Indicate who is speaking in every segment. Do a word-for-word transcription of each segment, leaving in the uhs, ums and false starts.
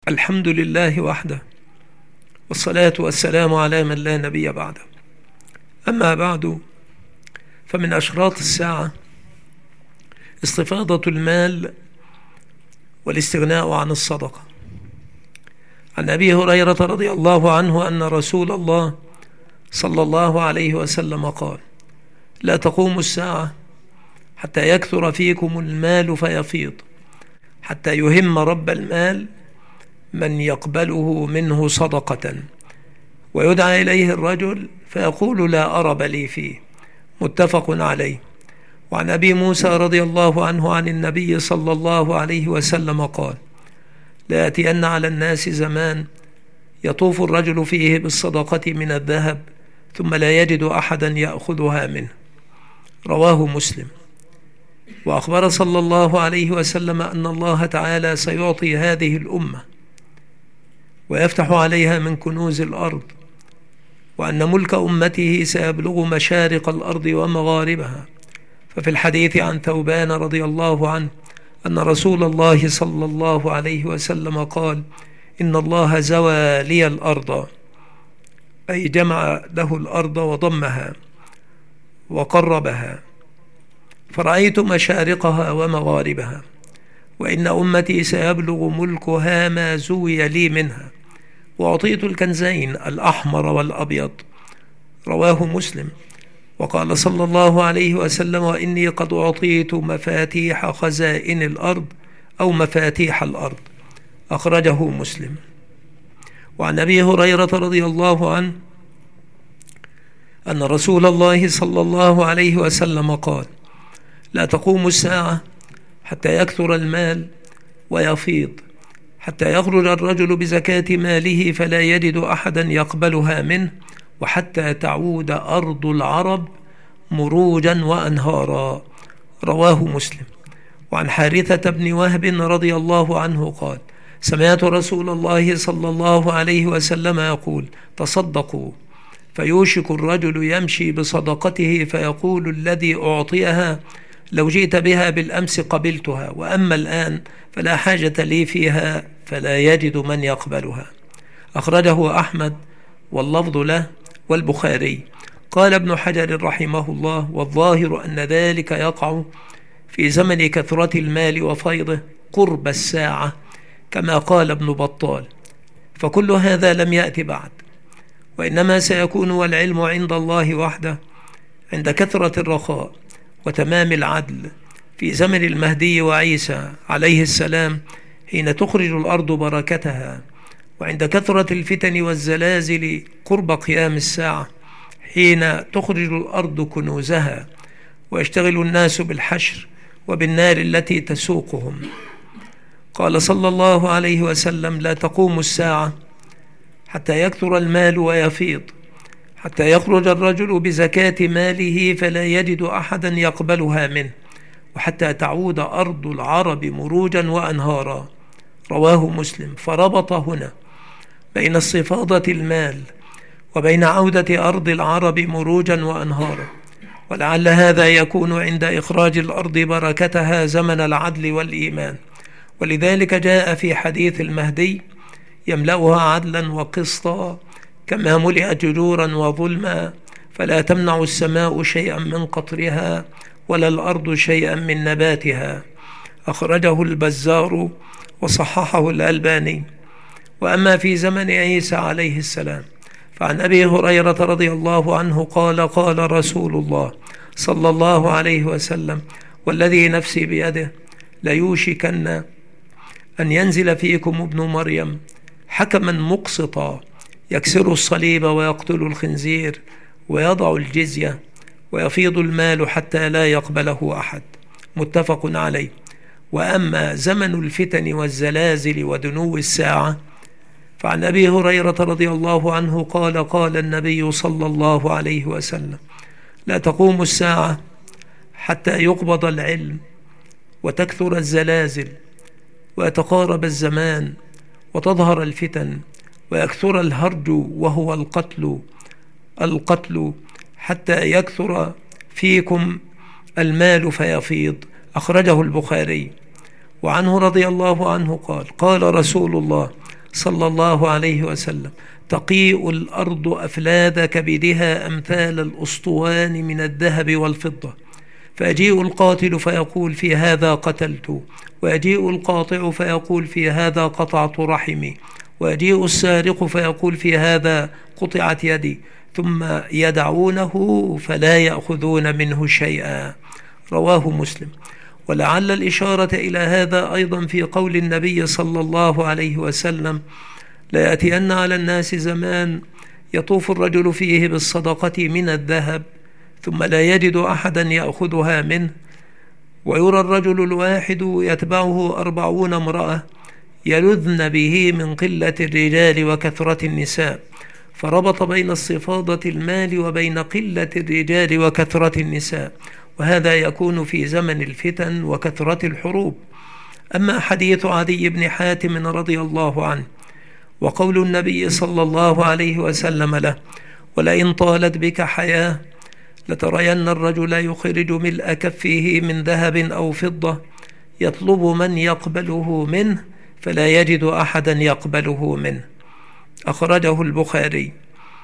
Speaker 1: الحمد لله وحده، والصلاة والسلام على من لا نبي بعده. أما بعد، فمن أشراط الساعة استفاضة المال والاستغناء عن الصدقة. عن أبي هريرة رضي الله عنه أن رسول الله صلى الله عليه وسلم قال: لا تقوم الساعة حتى يكثر فيكم المال فيفيض، حتى يهم رب المال من يقبله منه صدقة، ويدعى إليه الرجل فيقول: لا أرب لي فيه. متفق عليه. وعن أبي موسى رضي الله عنه عن النبي صلى الله عليه وسلم قال: لا يأتين على الناس زمان يطوف الرجل فيه بالصدقة من الذهب ثم لا يجد أحدا يأخذها منه. رواه مسلم. وأخبر صلى الله عليه وسلم أن الله تعالى سيعطي هذه الأمة ويفتح عليها من كنوز الأرض، وأن ملك أمته سيبلغ مشارق الأرض ومغاربها. ففي الحديث عن ثوبان رضي الله عنه أن رسول الله صلى الله عليه وسلم قال: إن الله زوى لي الأرض، أي جمع له الأرض وضمها وقربها، فرأيت مشارقها ومغاربها، وإن أمتي سيبلغ ملكها ما زوي لي منها، وأعطيت الكنزين الأحمر والأبيض. رواه مسلم. وقال صلى الله عليه وسلم: وإني قد أعطيت مفاتيح خزائن الأرض أو مفاتيح الأرض. أخرجه مسلم. وعن أبي هريرة رضي الله عنه أن رسول الله صلى الله عليه وسلم قال: لا تقوم الساعة حتى يكثر المال ويفيض، حتى يخرج الرجل بزكاة ماله فلا يجد أحدا يقبلها منه، وحتى تعود أرض العرب مروجا وأنهارا. رواه مسلم. وعن حارثة بن وهب رضي الله عنه قال: سمعت رسول الله صلى الله عليه وسلم يقول: تصدقوا، فيوشك الرجل يمشي بصدقته فيقول الذي أعطيها: لو جئت بها بالأمس قبلتها، وأما الآن فلا حاجة لي فيها، فلا يجد من يقبلها. أخرجه أحمد واللفظ له والبخاري. قال ابن حجر رحمه الله: والظاهر أن ذلك يقع في زمن كثرة المال وفيضه قرب الساعة، كما قال ابن بطال، فكل هذا لم يأتي بعد، وإنما سيكون والعلم عند الله وحده عند كثرة الرخاء وتمام العدل في زمن المهدي وعيسى عليه السلام، حين تخرج الأرض بركتها، وعند كثرة الفتن والزلازل قرب قيام الساعة، حين تخرج الأرض كنوزها ويشتغل الناس بالحشر وبالنار التي تسوقهم. قال صلى الله عليه وسلم: لا تقوم الساعة حتى يكثر المال ويفيض، حتى يخرج الرجل بزكاة ماله فلا يجد أحدا يقبلها منه، وحتى تعود أرض العرب مروجا وأنهارا. رواه مسلم. فربط هنا بين استفاضة المال وبين عودة أرض العرب مروجا وأنهارا، ولعل هذا يكون عند إخراج الأرض بركتها زمن العدل والإيمان. ولذلك جاء في حديث المهدي: يملأها عدلا وقسطا كما ملئت ججورا وظلما، فلا تمنع السماء شيئا من قطرها ولا الأرض شيئا من نباتها. أخرجه البزار وصححه الألباني. وأما في زمن عيسى عليه السلام، فعن أبي هريرة رضي الله عنه قال: قال رسول الله صلى الله عليه وسلم: والذي نفسي بيده ليوشكن أن ينزل فيكم ابن مريم حكما مقسطا، يكسر الصليب ويقتل الخنزير ويضع الجزية ويفيض المال حتى لا يقبله أحد. متفق عليه. وأما زمن الفتن والزلازل ودنو الساعة، فعن أبي هريرة رضي الله عنه قال: قال النبي صلى الله عليه وسلم: لا تقوم الساعة حتى يقبض العلم وتكثر الزلازل ويتقارب الزمان وتظهر الفتن ويكثر الهرج وهو القتل القتل حتى يكثر فيكم المال فيفيض. أخرجه البخاري. وعنه رضي الله عنه قال: قال رسول الله صلى الله عليه وسلم: تقيء الأرض أفلاذ كبدها أمثال الأسطوان من الذهب والفضة، فيجيء القاتل فيقول: في هذا قتلت، ويجيء القاطع فيقول: في هذا قطعت رحمي، ويجيء السارق فيقول: في هذا قطعت يدي، ثم يدعونه فلا يأخذون منه شيئا. رواه مسلم. ولعل الإشارة إلى هذا أيضا في قول النبي صلى الله عليه وسلم: ليأتين على الناس زمان يطوف الرجل فيه بالصدقة من الذهب ثم لا يجد أحدا يأخذها منه، ويرى الرجل الواحد يتبعه أربعون امرأة يلذن به من قلة الرجال وكثرة النساء، فربط بين استفاضة المال وبين قلة الرجال وكثرة النساء، وهذا يكون في زمن الفتن وكثرة الحروب. أما حديث عدي بن حاتم رضي الله عنه وقول النبي صلى الله عليه وسلم له: ولئن طالت بك حياة لترين الرجل يخرج ملء كفه من ذهب أو فضة يطلب من يقبله منه فلا يجد أحدا يقبله منه. أخرجه البخاري.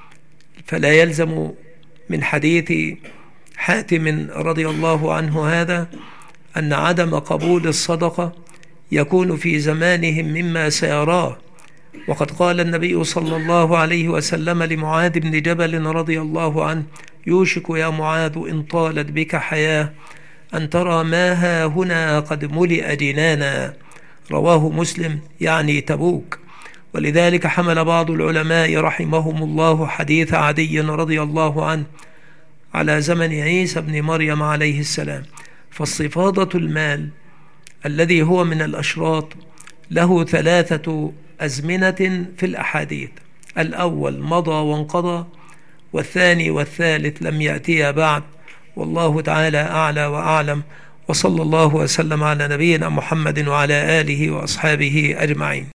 Speaker 1: فلا يلزم من حديث حاتم رضي الله عنه هذا أن عدم قبول الصدقة يكون في زمانهم مما سيراه، وقد قال النبي صلى الله عليه وسلم لمعاذ بن جبل رضي الله عنه: يوشك يا معاذ إن طالت بك حياة أن ترى ما ها هنا قد ملئ جنانا. رواه مسلم، يعني تبوك. ولذلك حمل بعض العلماء رحمهم الله حديث عدي رضي الله عنه على زمن عيسى بن مريم عليه السلام. فاستفاضة المال الذي هو من الأشراط له ثلاثة أزمنة في الأحاديث: الأول مضى وانقضى، والثاني والثالث لم يأتي بعد، والله تعالى أعلى وأعلم. وصلى الله وسلم على نبينا محمد وعلى آله وأصحابه أجمعين.